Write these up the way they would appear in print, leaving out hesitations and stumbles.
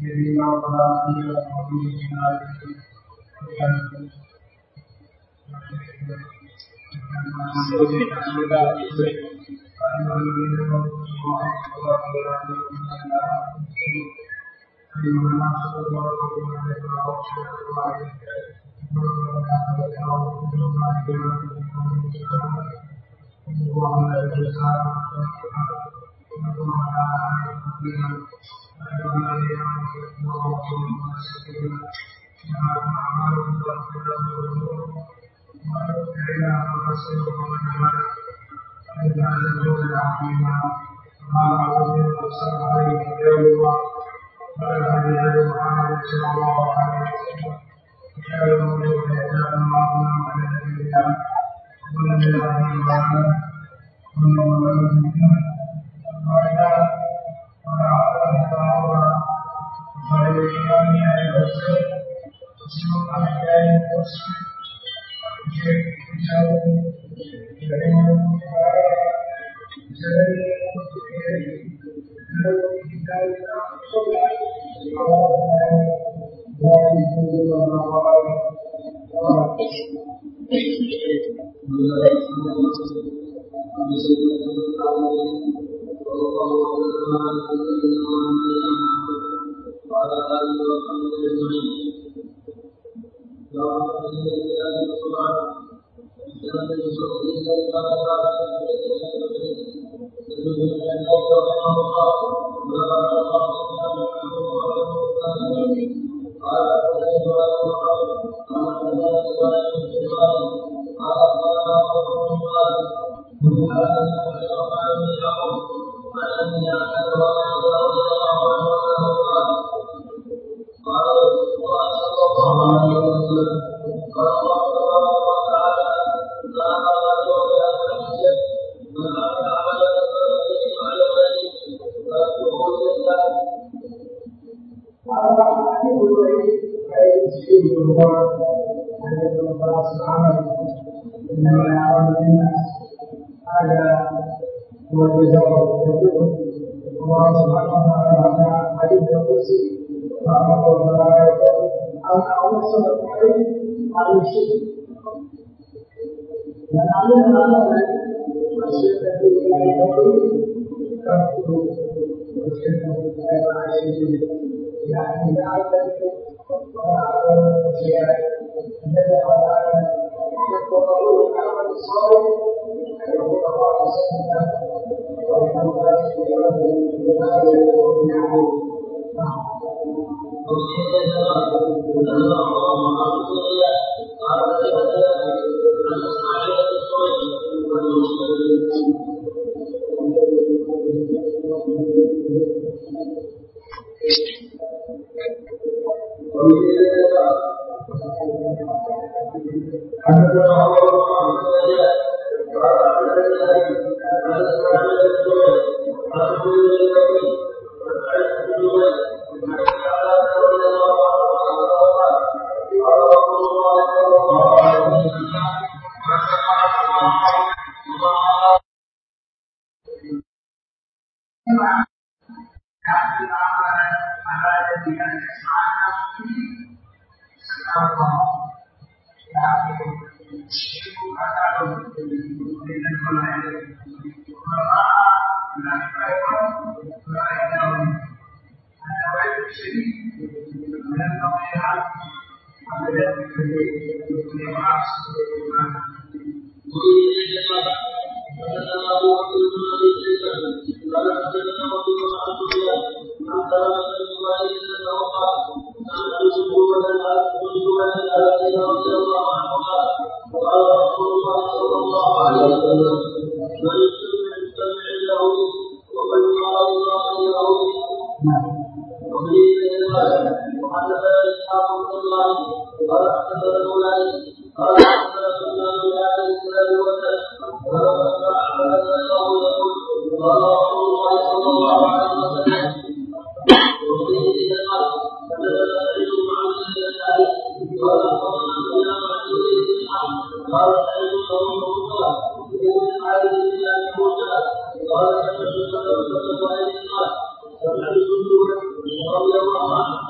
قال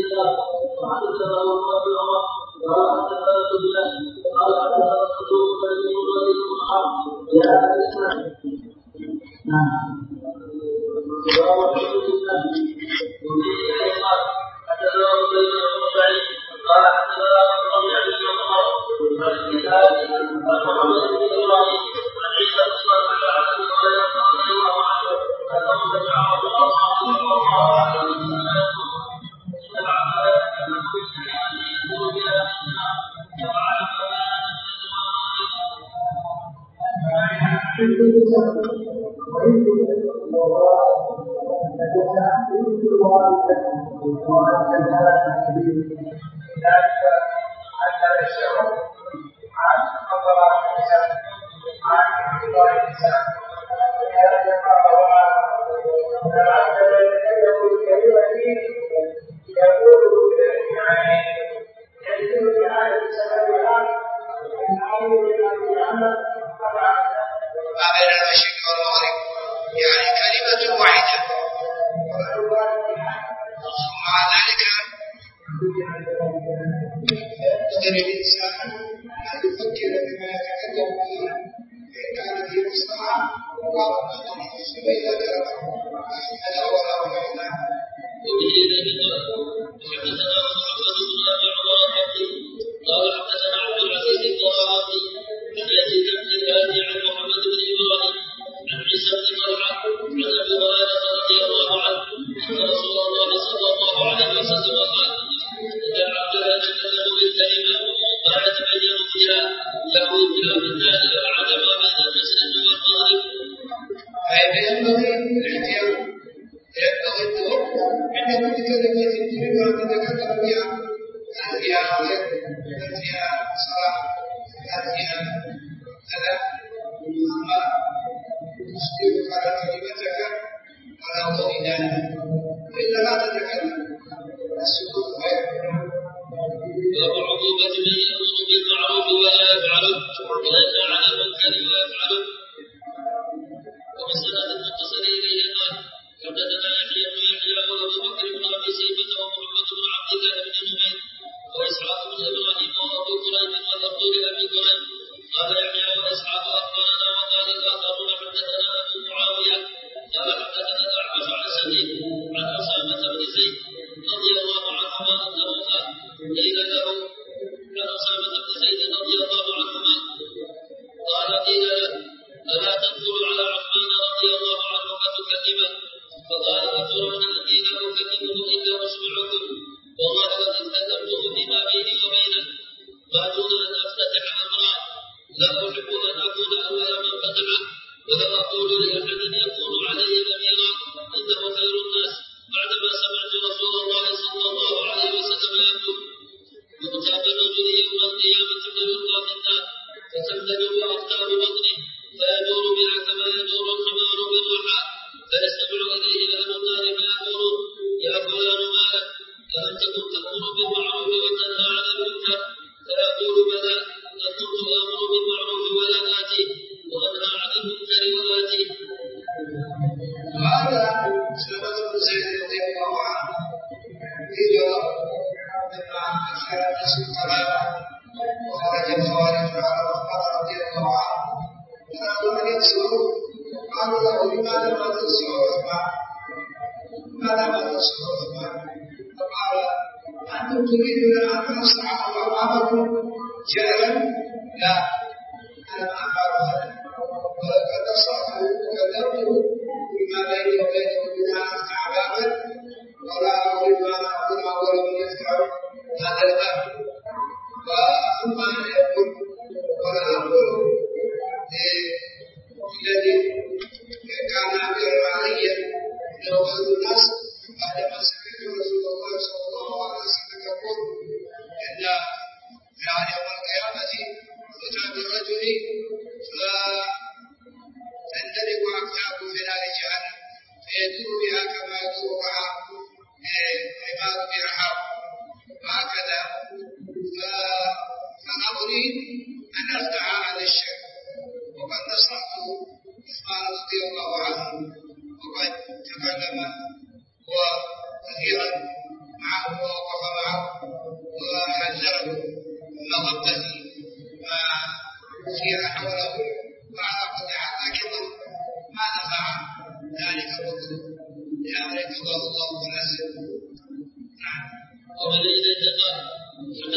وكثيرا معه ووقف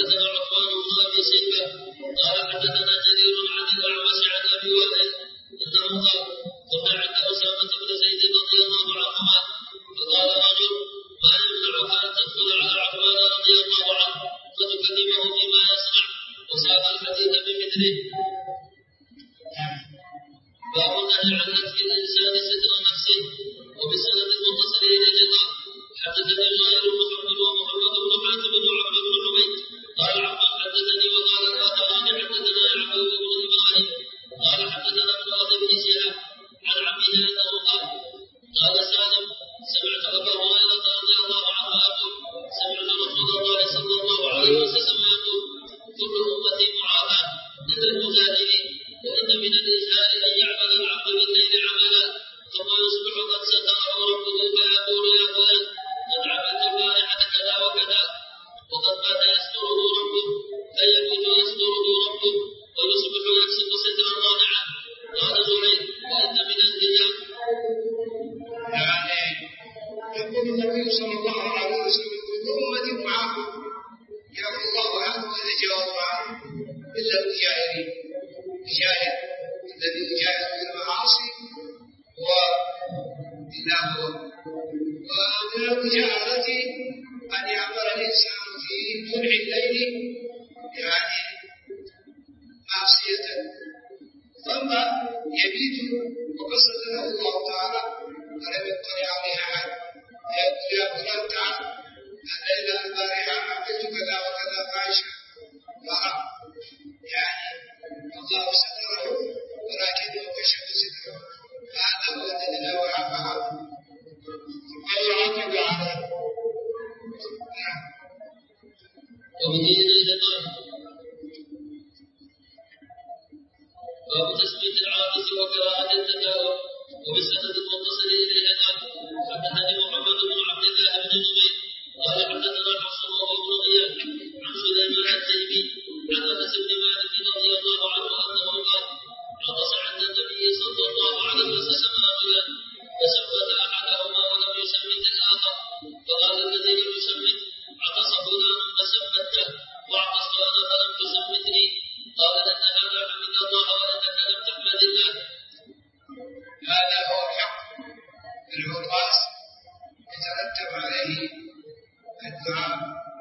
حدثنا عثمان بن ابي شيبه قال حدثنا جرير عن الاعمش عن ابي وائل انه قال كنا عند اسامه بن زيد رضي الله عنهما فقال رجل ما يمنعك ان تدخل على عثمان رضي الله عنه فتكلمه فيما يصنع وساق الحديث بمثله. باب النهي عن نتف الانسان ستر نفسه. وبسند المتصل اليه قال حدثني زهير بن حرب ومحمد بن حاتم بن عبد بن حميد قال عمن حدثني وقال الاخران حدثنا يعقوب بن ابراهيم قال حدثنا ابن اخي بن شهاب عن عمه انه قال سالم سمعت ابا هريره رضي الله عنه يقول سمعت رسول الله صلى الله عليه وسلم يقول كل امتي معافى الا المجاهدين وان من الانسان ان يعمل العبد بالليل عملا ثم يصبح قد ستره ربه فيقول يا فلان قد عملت البارحه كذا وكذا وقد بات يستره ربه فيبت يستره ربه ويصبح يكسب سترا رائعا. قال زهير وان من الرجال يقول النبي صلى الله عليه وسلم كل امتي معافى يعفو الله عنه اذا جاءوا معه الا المجاهرين. المجاهد الذي يجاهد في المعاصي ودينه. ومن المجاهرة أن يعمل الإنسان في جمع الليل يعني معصية ثم يبيت وقصد له الله تعالى ولم يطلع عليها أحد فيقول يا فلان تعال الليلة البارحة عملت كذا وكذا فاحشة حرام يعني الله ستره ولكنه كشف ستره هذا هو الذي لا يعفى عنه ويعاقب عليه. وبه إليه قال باب تسمية العاطس وقراءة التداول. وبالسند المتصل إليه قال حدثني محمد بن عبد الله بن نمير قال حدثنا حفص وهو بن غياث عن سليمان التيمي عن انس بن مالك رضي الله عنه انه قال عطس عند النبي صلى الله عليه وسلم رجلا فسمت احدهما ولم يسمت الاخر فقال الذي لم يسمت عطس فلان فسمته وعطست انا فلم تسمتني قال ان هذا حمد الله وانك لم تحمد الله. هذا هو الحق. العطاس يترتب عليه الدعاء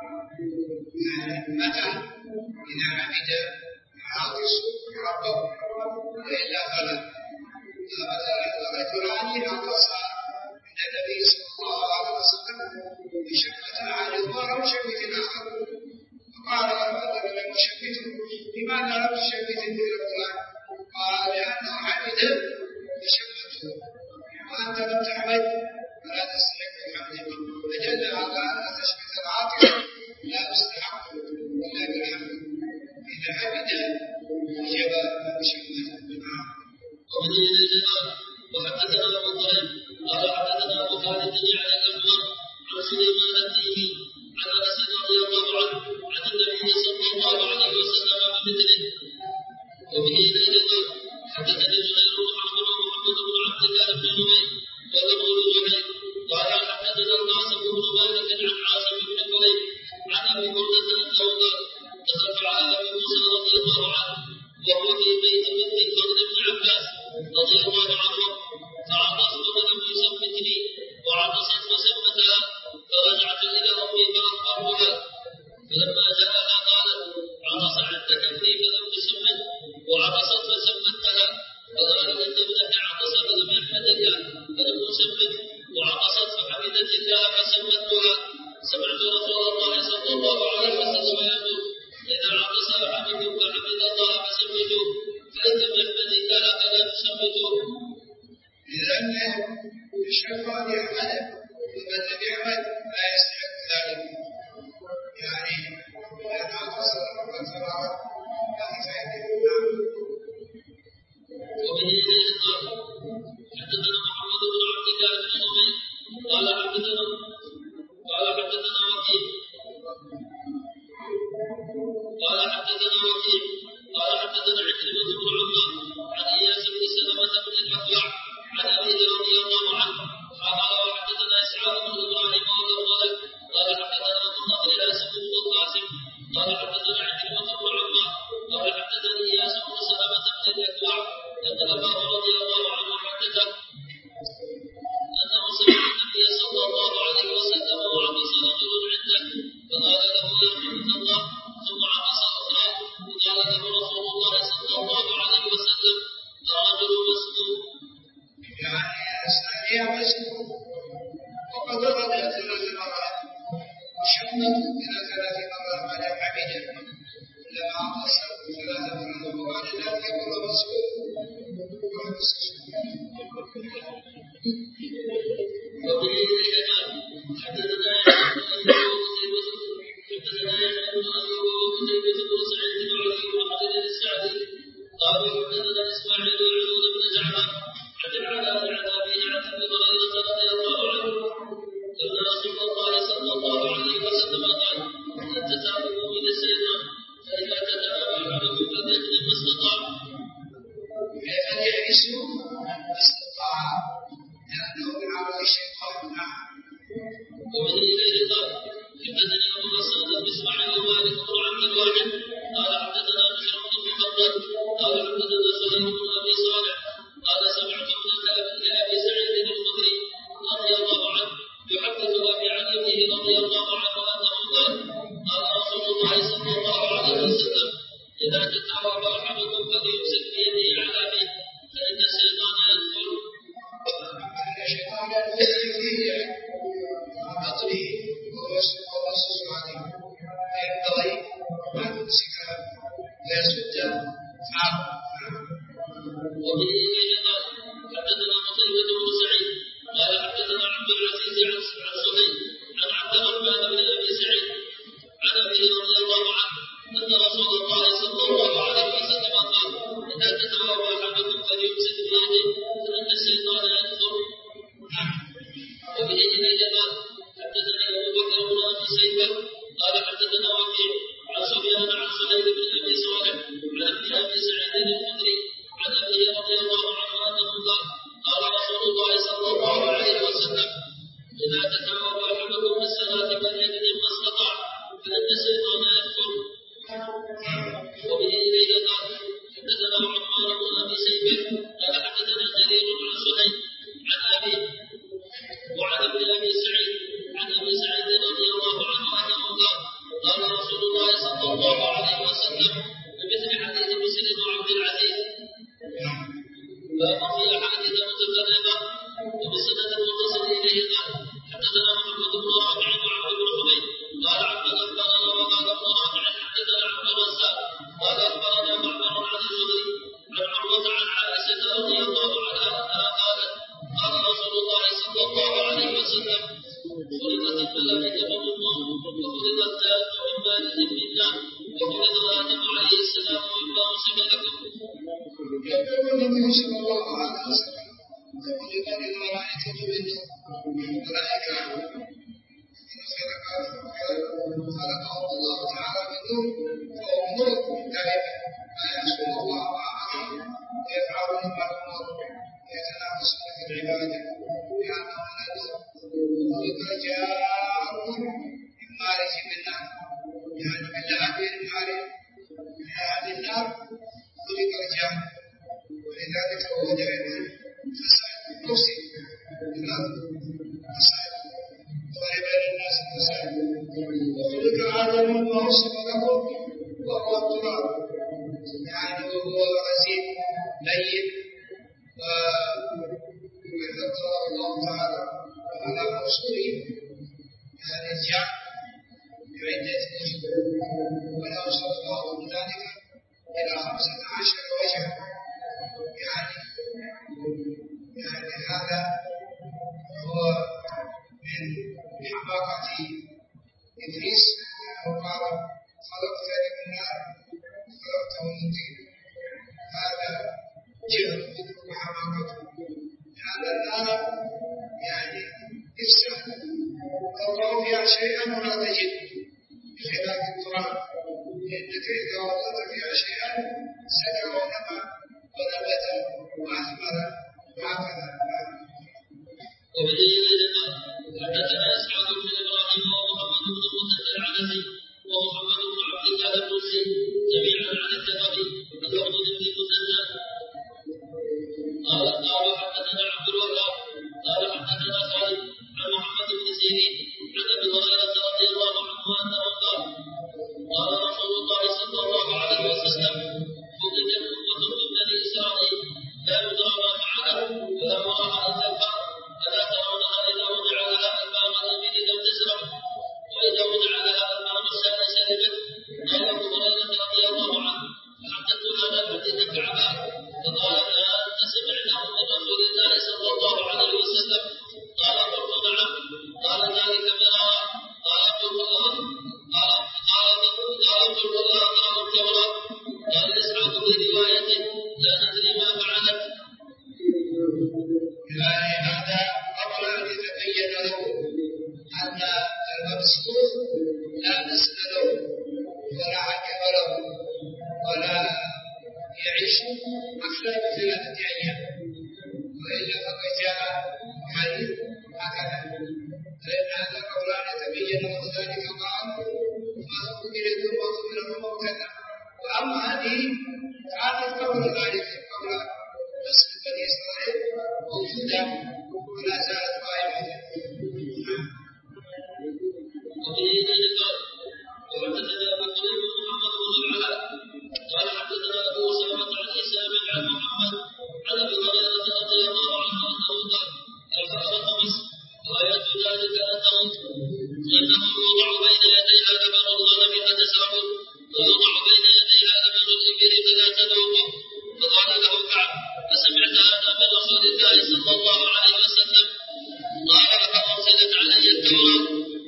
متى إذا حمد العاطس ربه وإلا فلا. رجلان عطس عند النبي صلى الله عليه وسلم بشفة أحدهما أو شفة الآخر فقال هذا لم يشفته لماذا لم تشفتني يا فلان؟ قال لأنه حمد فشفته وأنت لم تحمد فلا تستحق الحمد فدل على أن تشفة العاطس لا تستحق إلا بالحمد إذا حمد وجب شفته. ومن إليه قال وحدثنا أبو طالب قال حدثنا أبو خالد يعني الأحمر عن سليمان التيمي عن أنس رضي الله عنه عن النبي صلى الله عليه وسلم بمثله. ومن إليه قال حدثني زهير بن حرب ومحمد بن عبد الله بن نمير ولم زهير قال حدثنا القاسم بن مالك عن عاصم بن كريم عن أبي بردة أنه قال دخلت على أبي موسى رضي الله عنه وهو في بيت بنت الفضل بن عباس رضي الله عنه فعطست فلم يسمتني وعطست فسمتها فرجعت إلى أمي فأخبرتها فلما جاءها قالت عطس عندك ابني فلم تسمت وعطست فسمتها فقال إن ابنك عطس فلم يحمد الله فلم تسمت وعطست فحمدت الله فسمتها. سمعت رسول الله صلى الله عليه وسلم يقول إذا عطس أحدكم فحمد الله فسمته فإن لم يحمد الله فلا تسمته. لأن الشيطان يحمد ومن لم يحمد لا يستحق ذلك يعني لأن عطس وتبارك لا يستحق. ومن إليه قال حدثنا محمد بن عبد الله بن نمير قال حدثنا وكيع قال حدثنا عكرمة بن عمر عن إياس بن سلمة بن الأكوع عن أبيه رضي الله عنه قال وحدثنا إسحاق بن إبراهيم وابن قال حدثنا أبو النضر الأسد بن القاسم قال حدثنا مالك بن عبد الواحد قال حدثنا بشر بن المفضل قال حدثنا سهيل بن ابي صالح قال سمعت ابي سعيد الخدري رضي الله عنه يحدث ابي عن ابنه رضي الله عنه انه قال قال رسول الله صلى الله عليه وسلم اذا تتعرض احدكم فليمسك بيده على فيه فان الشيطان يدخل بطنه ووصف عليه فينبغي أن يمسك ويسد فاه. وبه قال حدثنا قتيبة بن سعيد قال حدثنا عبد العزيز عن سهيل عن عبد الرحمن بن ابي سعيد عن ابي رضي الله عنه ان رسول الله صلى الله عليه وسلم قال اذا تتوضا احدكم فليمسك بيده فان الشيطان يدخل. وبه قال حدثنا ابو بكر بن ابي شيبه قال حدثنا وكيع عن سفيان عن سهيل بن ابي صالح عن ابن ابي سعيد الخدري عن ابي رضي الله عنه انه قال قال رسول الله صلى الله عليه وسلم اذا تتوضا احدكم في الصلاه فليكتب ما استطاع فان الشيطان يدخل. وبه قال حدثنا عثمان بن ابي شيبه قال حدثنا جرير عن سهيل عن ابي وعن ابن ابي سعيد عن ابي سعيد رضي الله عنه انه قال قال رسول الله صلى الله عليه وسلم بمثل حديث مسلم وعبد العزيز باب في احاديث متفرقه وبسند متصل اليه قال حدثنا محمد بن رافع وعبد بن حميد قال عبد اخبرنا وقال ابن رافع حدثنا عبد الرزاق قال اخبرنا معمر عن الزهري عن عروه عن عائشه رضي الله عنها انها قالت قال رسول الله صلى الله عليه وسلم خلقت الملائكه من نور وخلق الجان من مارج من نار وخلق ادم عليه السلام مما وصف لكم. يقول النبي صلى الله عليه وسلم خلق الملائكه من نور الملائكه خلقهم الله تعالى من نور فهم ملك دائما لا يعصون الله وامره ويفعلون ما يؤمر يتنافسون في العباده لانهم نور. خلق جار من مارج من نار يعني من لهب النار خلق الجار ولذلك هو دائما فساد مفسد في الارض فساد وبين الناس فساد. وخلق ادم مما وصف لكم وهو التراب يعني وهو غزير لين وذكر الله تعالى على رسوله هذا الجاء بعدة وجوه ونوصل الله ذلك إلى 15 وجها يعني هذا هو من حماقة إبليس وقال خلقتني من نار خلقته من طين. هذا جهل وحماقته لأن النار يعني إفساد تضع فيها شيئا ولا تجد بخلاف التراب لأنك إذا وضعت فيها شيئا سكى ونمى ونبت وأثمر وهكذا. وبه قال حدثنا اسحاق بن ابراهيم ومحمد بن مسلم العنزي ومحمد بن عبد الله البصري جميعا عن الثقفي اللفظ بن مسدد قال حدثنا عبد الوهاب قال حدثنا خالد عن محمد بن سيرين عن ابي هريره رضي الله عنه انه قال قال رسول الله صلى الله عليه وسلم خرجت امه من بني اسرائيل لا يدرى ما فعلت ولا وراها الا الفار الا ترونها اذا وضع لها الفام اليمين لم تسرع واذا وضع لها الفام الشمال شربت. قال ابو هريره رضي الله عنه فحدثت هذا الحديث كعبان فقال انت سمعته من رسول الله صلى الله عليه وسلم؟ قال قلت نعم. قال ذلك مرارا. قال قلت لا اقرا التوراه. قال اسحاق في روايته لا ندري ما فعلت. يعني هذا قبل أن يتبين له أن المبسوط لا نسل له ولا عقب له ولا يعيش أكثر من 3 أيام وإلا فقد جاء حديث هكذا. فإن هذا قبل أن يتبين له ذلك قال فأخذ من ثم قبل موتنا. وأما هذه كانت قبل ذلك قبل نسل بني إسرائيل موجودة ولا زالت قائمة. وحدثنا أبو كريم محمد بن العلاء قال حدثنا أبو أسامة عن هشام عن محمد عن أبي هريرة رضي الله عنه أنه قال كفارة مسك وآية ذلك أنه يوضع بين يديها لبن الغنم فتشرب ويوضع بين يديها لبن الإبل فلا تذوقه. فقال له كعب فسمعت هذا من رسول الله صلى الله عليه وسلم قال لقد أرسلت علي التوراة.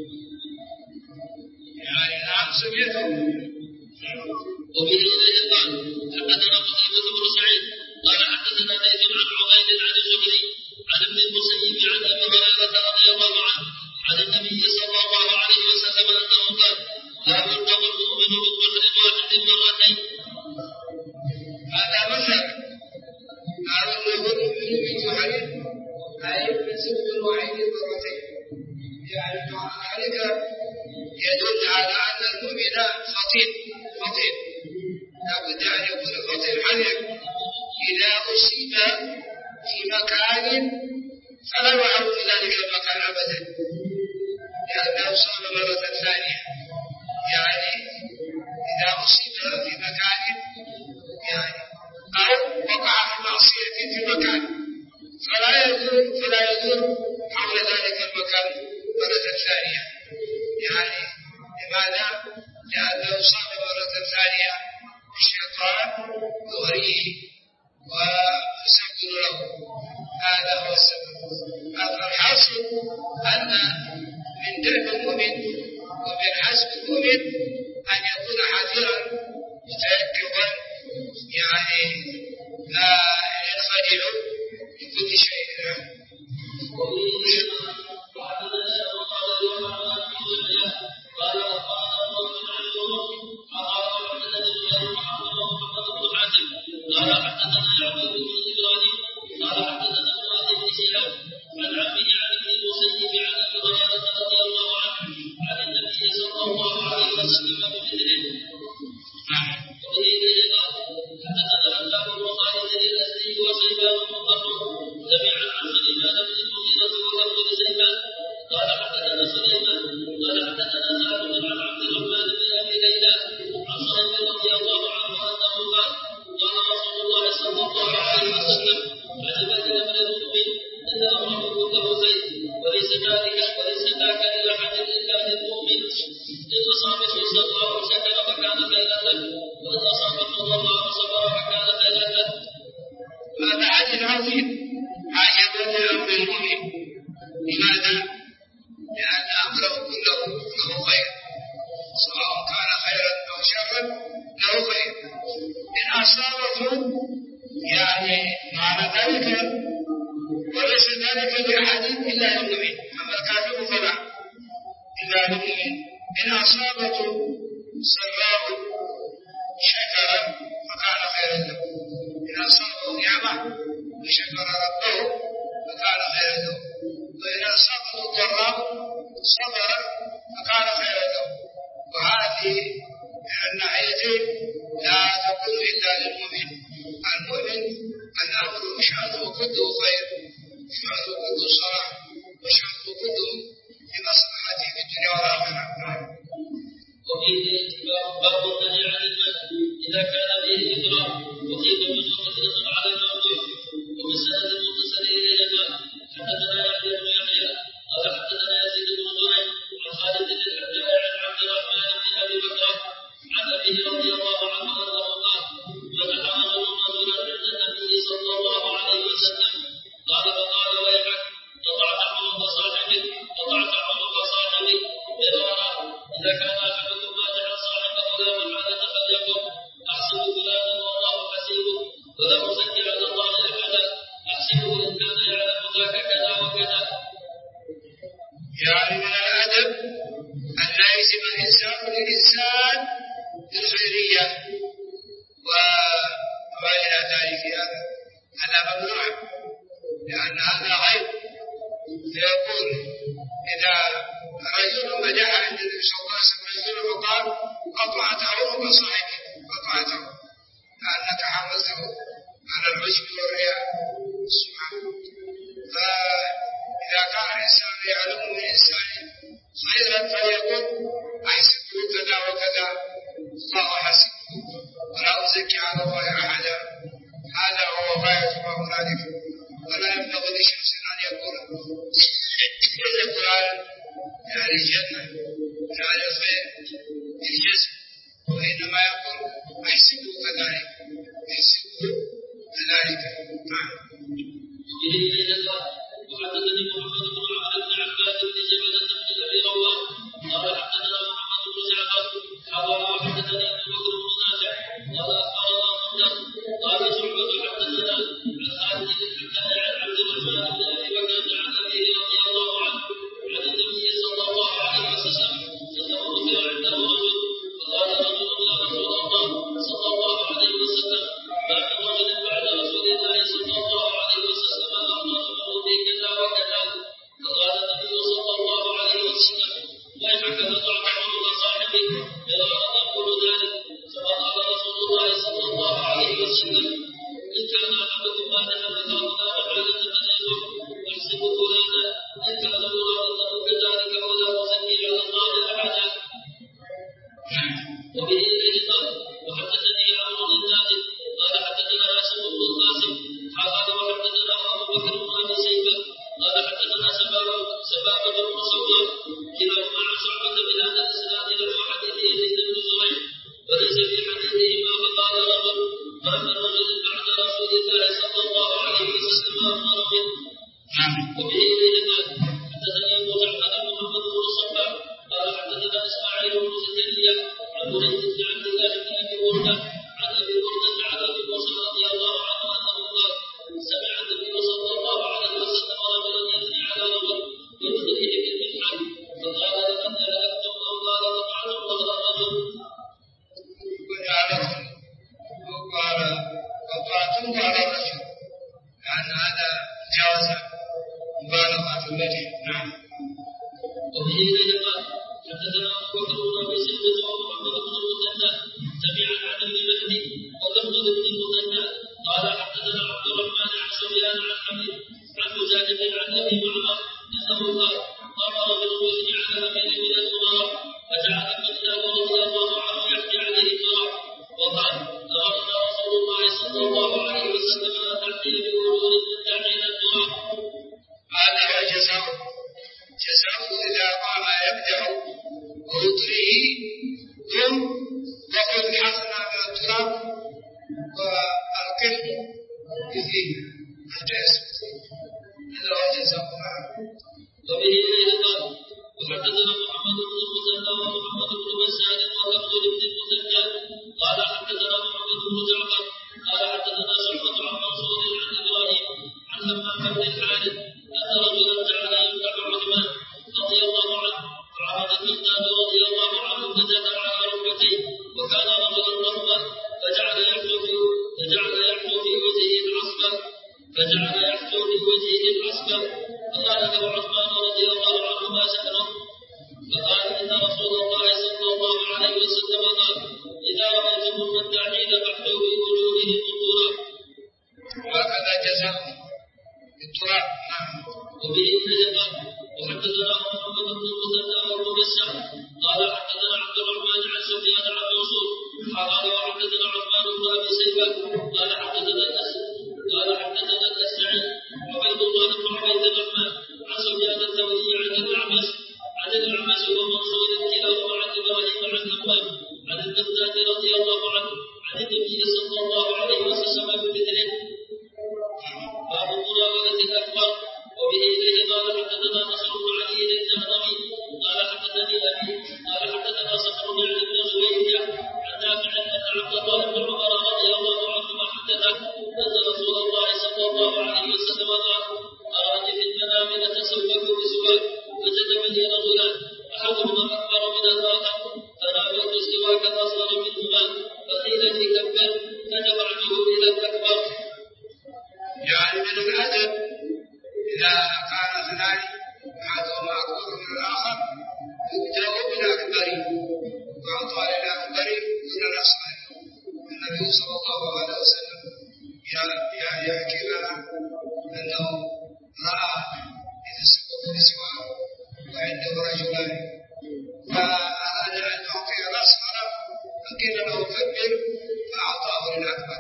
يعني نعم سمعته. وبه قال حدثنا قتيبة بن سعيد قال حدثنا ليث عن عبيد عن الزهري عن ابن المسيب عن أبي هريرة رضي الله عنه عن النبي صلى الله عليه وسلم أنه قال لا يلقى المؤمن من بحر واحد مرتين. هذا مثل قال المؤمن من بحر أي من سبب واحد مرتين. يعني معنى ذلك يدل على أن المؤمن فطين لا بد أن يكون فطين حذر. إذا أصيب في مكان فلا يعود ذلك المكان أبدا لأنه صار مرة ثانية. يعني إذا أصيب في مكان يعني أو وقع في معصية في مكان فلا يدور حول ذلك المكان مرة ثانية. يعني لماذا؟ لأنه صار مرة ثانية الشيطان يغريه ويسجل له. هذا هو السبب. فالحاصل أن من دعم المؤمن ومن حسب المؤمن أن يكون حذرا متيقظا يعني لا ينخدع بكل شيء. قال حدثنا يعقوب بن إبراهيم قال حدثنا أبي بن شهاب عن عمه عن ابن المسيب عن أبي هريرة رضي الله عنه عن النبي صلى الله عليه وسلم بمثله. وبه قال حدثنا أبو بن خالد الأزدي وسليمان بن قرن جميعا عن سليمان بن المغيرة وكرم بن سليمان قال حدثنا سليمان قال حدثنا سعد عن عبد الرحمن بن أبي ليلى عن صهيب رضي الله عنه أنه قال قال رسول الله صلى الله عليه وسلم عجبا لأمر المؤمن إن أمره كله خير وليس ذاك لأحد إلا للمؤمن إن أصابته سراء شكر فكان خيرا له وإن أصابته ضراء صبر فكان خيرا له. هذا حديث عظيم عجبا لأمر المؤمن. لماذا؟ لأن أمره كله له خير سواء كان خيرا أو شرا له خير. إن أصابته يعني معنى ذلك وليس ذلك لأحد إلا للمؤمن. أما الكافر فلا إلا للمؤمن. إن أصابته سراء شكر فكان خيرا له. إن أصابه نعمة وشكر ربه فكان خيرا له. وإن أصابته ضراء صبر فكان خيرا له. وهذه الناحيتين لا تكون إلا للمؤمن. المؤمن الأمر شأنه كله خير، شأنه كله صلاح، وشأنه كله لمصلحته في الدنيا والآخرة. وفيه باب النهي عن المال إذا كان فيه إكراه وقيل منه فتنة على الموجود. وبسند المتصل إليه قال حدثنا يحيى بن يحيى قال حدثنا يزيد بن زريع عن خالد بن الحجاج عن عبد الرحمن بن أبي بكر عن أبيه رضي الله عنه أنه قال فتح رجل رجلا عند النبي صلى الله عليه وسلم قال فقال ويحك قطعت عنق صاحبك مرارا إذا كان أحدكم ماتحا صاحبه لا محالة فليقل أحسب فلانا والله حسيبه ولا أزكي على الله أحدا أحسبه إن كان يعلم ذاك كذا وكذا. يعني من الأدب أن لا يجب الإنسان للإنسان بالخيرية وما إلى ذلك. هذا ممنوع لأن هذا عيب. فيقول إذا رجل مدح عند النبي صلى الله عليه وسلم رجل وقال قطعته وصاحبه قطعته لأنك حملته على العجب والرياء. فإذا كان الإنسان يعلم من إنسان خيرا فليقل أحسبه كذا وكذا الله حسبه ولا أزكي على الله أحدا. هذا هو غاية ما هنالك. ولا ينبغي لشخص أن يقول إن فلان يعني الجنة يعني الخير الجزم، وإنما يقول أحسبه كذلك أحسبه كذلك. وحدثني محمد بن عباس بن جبل بن ابي رواه قال حدثنا محمد بن جعفر حدثني ابو بكر بن نافع قال اخبرنا مندر قال شعبة حدثنا عن خالد عن عبد الرحمن بن ابي بكر عن ابيه رضي الله عنه عن النبي صلى الله عليه وسلم انه رفع عنده رجل فقال رجل يا رسول الله صلى الله عليه وسلم ما من رجل بعد رسول الله صلى الله عليه وسلم كذا وكذا. فقال النبي صلى الله عليه وسلم ويحك فضعته لصاحبه يرى ان يقول ذلك. فقال رسول الله صلى الله عليه وسلم ان كان احدكم ما تحدث هنا فحاجه فليقل احسب فلانا ان كان يرى انه كذلك ولا ازكي على الله احدا. وبه اليه قال وحدثني عمرو بن نافع قال حدثنا هاشم بن القاسم قال وحدثنا ابو بكر بن ابي شيبه قال حدثنا سبابه بن مصور كلاهما عن شعبة بهذا الاسناد نحو حديث يزيد بن زريع وليس في حديثهما. فقال رجل ما من رجل بعد رسول الله صلى الله عليه وسلم افضل منه. وبه اليه قال حدثني ابو جعفر محمد بن الصباح قال حدثنا اسماعيل بن زكريا عن بريد بن عبد الله بن ابي برده عن ابي برده عن ابي موسى رضي الله عنه انه قال سمع النبي صلى الله عليه وسلم رجلا يثني على رجل يدخله بالمحراب فقال لقد هلكتم او قال قطعتم ظهر الرجل قال قطعتم ظهر الرجل لأن هذا جاوز مبالغة في الوجه. نعم. وبه إليه قال حدثنا أبو بكر بن أبي شيبة ومحمد بن المثنى جميعا عن ابن مهدي ولفظ ابن المثنى قال حدثنا عبد الرحمن عن سفيان عن حميد عن مجاهد عن أبي معمر أنه قال قام رجل يثني على أمير من الأمراء فجعل ابنه رضي الله عنه يحكي عليه القراء وقال أمرنا رسول الله صلى الله عليه وسلم أن نحكي بأمور المتقين الدعاء. هذا هو جزاؤه إذا قام يبدأ ويطريه ثم وخذ حسنا من التراب والقف فيه حتى يسكت. هذا هو جزاؤه. وبه إليه قال وحدثنا محمد بن المثنى ومحمد بن بشار ولفظ ابن المثنى قال حدثنا محمد بن جعفر قال حدثنا شعبة عن منصور عن إبراهيم عن همام بن الحارث أن رجلا جعل يمدح عثمان رضي الله عنه فعرض المقداد رضي الله عنه فزاد على ركبتيه وكان رجلا ضخما فجعل يحجو في وجهه العصبة فقال له عثمان رضي الله عنه ما شأنه؟ فقال إن رسول الله صلى الله عليه وسلم قال إذا رأيتم المداحين فاحجوا في وجوههم التراب. وهكذا جزاؤه التراب. وبه قال وحدثنا محمد بن المثنى وابن بشار قال حدثنا عبد الرحمن عن سفيان عن منصور قال وحدثنا عثمان بن ابي شيبه قال حدثنا السعيد عبيد الله بن عبيد الرحمن عن سفيان الثوري عن الاعمش ومنصور كلاهما عن ابراهيم عن همام عن المقداد رضي الله عنه عن النبي صلى الله عليه وسلم بمثله. باب مناولة الاكبر. وبه إليه قال حدثنا نصر بن علي الجهضمي قال حدثني أبي قال حدثنا صخر بن علي بن زبيدية عن نافع أن عبد الله بن عمر رضي الله عنهما حدثه أن رسول الله صلى الله عليه وسلم قال أراني في المنام أتسوق بسواك فجذبني رجلان أحدهما أكبر من الآخر فناولت السواك الأصغر منهما فقيل لي كبر فدفعته إلى الأكبر. يعني من الأدب إذا كان اثنان أحدهما أكبر من الآخر يبدأ بالأكبر ويعطى للآخر النبي صلى الله عليه وسلم يحكي لنا أنه رأى إذا سقط نسوان وعنده رجلان فأراد أن يعطي الأصغر فقيل له كبر فأعطاه للأكبر.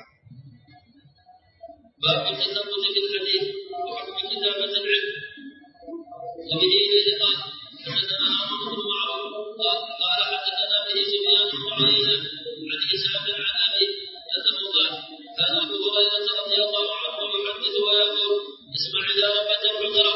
باب التثبت في الحديث وحكم كتابة العلم. وبه إليه قال حدثنا عمرو بن معروف قال حدثنا به سفيان بن عيينة عن هشام عن أبي أنه قال كان أبو هريرة رضي الله عنه يحدث ويقول اسمع يا ربة الحجرة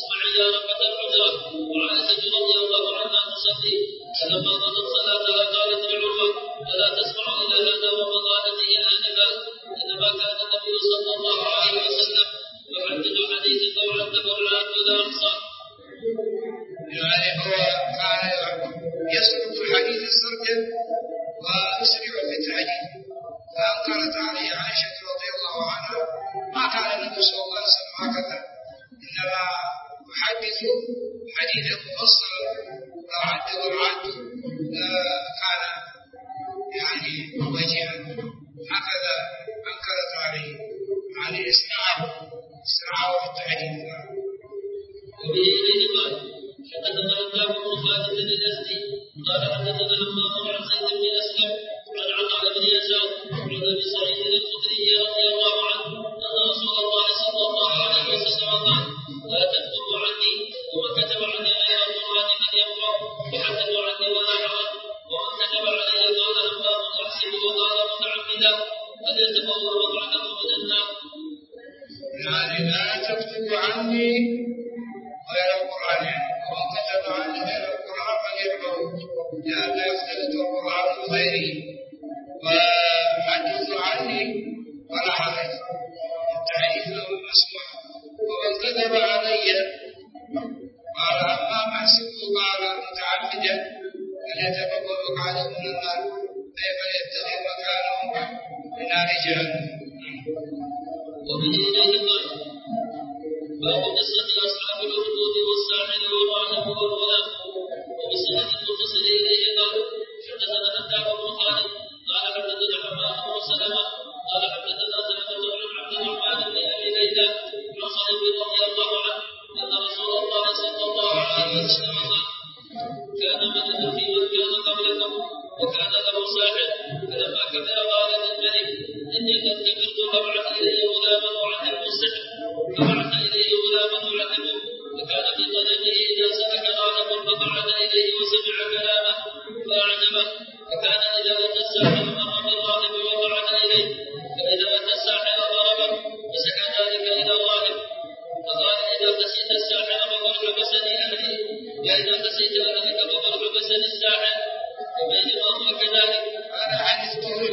وعائشة رضي الله عنها تصلي فلما قضت صلاتها قالت لعروة ألا تسمع إلى هذا وقالت هي آنفا إنما كان النبي صلى الله عليه وسلم يحدث حديثا لو عده العبد لا يحصى. يعني هو كان يسرد الحديث سردا ويسرع في التعليم، فأنكرت عليه عائشة رضي الله عنها ما كان النبي صلى الله عليه وسلم هكذا، إنما يحدث حديثا مفصلا لو عده العبد كان يعني وجها، هكذا أنكرت عليه يعني إسرعه في التعليم. وبه إليه قال حدثنا عتاب بن خالد الأزدي قال حدثنا همام عن زيد بن أسلم عن عطاء بن يسار عن أبي سعيد الخدري رضي الله عنه أن رسول الله صلى الله عليه وسلم قال لا تكتبوا عني ومن كتب عني غير القرآن من يقرأ فحدثوا عني ولا حرج ومن كتب علي قال همام أحسب وقال متعمدا فليتبوأ مقعده من النار. يعني لا تكتبوا عني غير القرآن، ومن كتب عني غير القرآن فليتبوأ، لأن يختلط القرآن بغيره، وحدثوا عني ولا حرج، التحديث له المسموع. ومن كتب علي قال همام أحسبه قال متعمدا فليتبوأ مقعده من النار، أي فليتخذ مكانه من نار جهنم. وبه إليه قال باب قصة أصحاب الأخدود والساحر والراهب والغلام. وبسند المتصل إليه قال حدثنا عتاب بن خالد قال حدثنا حماد بن سلمة قال حدثنا زهرة بن عبد الرحمن بن أبي ليلى عن صهيب رضي الله عنه أن رسول الله صلى الله عليه وسلم قال كان ملك في من كان قبلكم وكان له ساحر فلما كبر قال للملك إني قد كبرت فبعث إلي غلاما يعلمه السحر فبعث إليه غلاما يعلمه فكان في طريقه إذا سلك راهب فبعث إليه وسمع كلامه فأعجبه فكان إذا أتى الساحر مر بالراهب وبعث إليه فإذا أتى الساحر ضربه فسكى ذلك إلى الراهب فقال إذا خشيت الساحر فقد حبسني أهلي وإذا خشيت أهلك فقد حبسني الساحر فبينما هو كذلك. هذا حديث طويل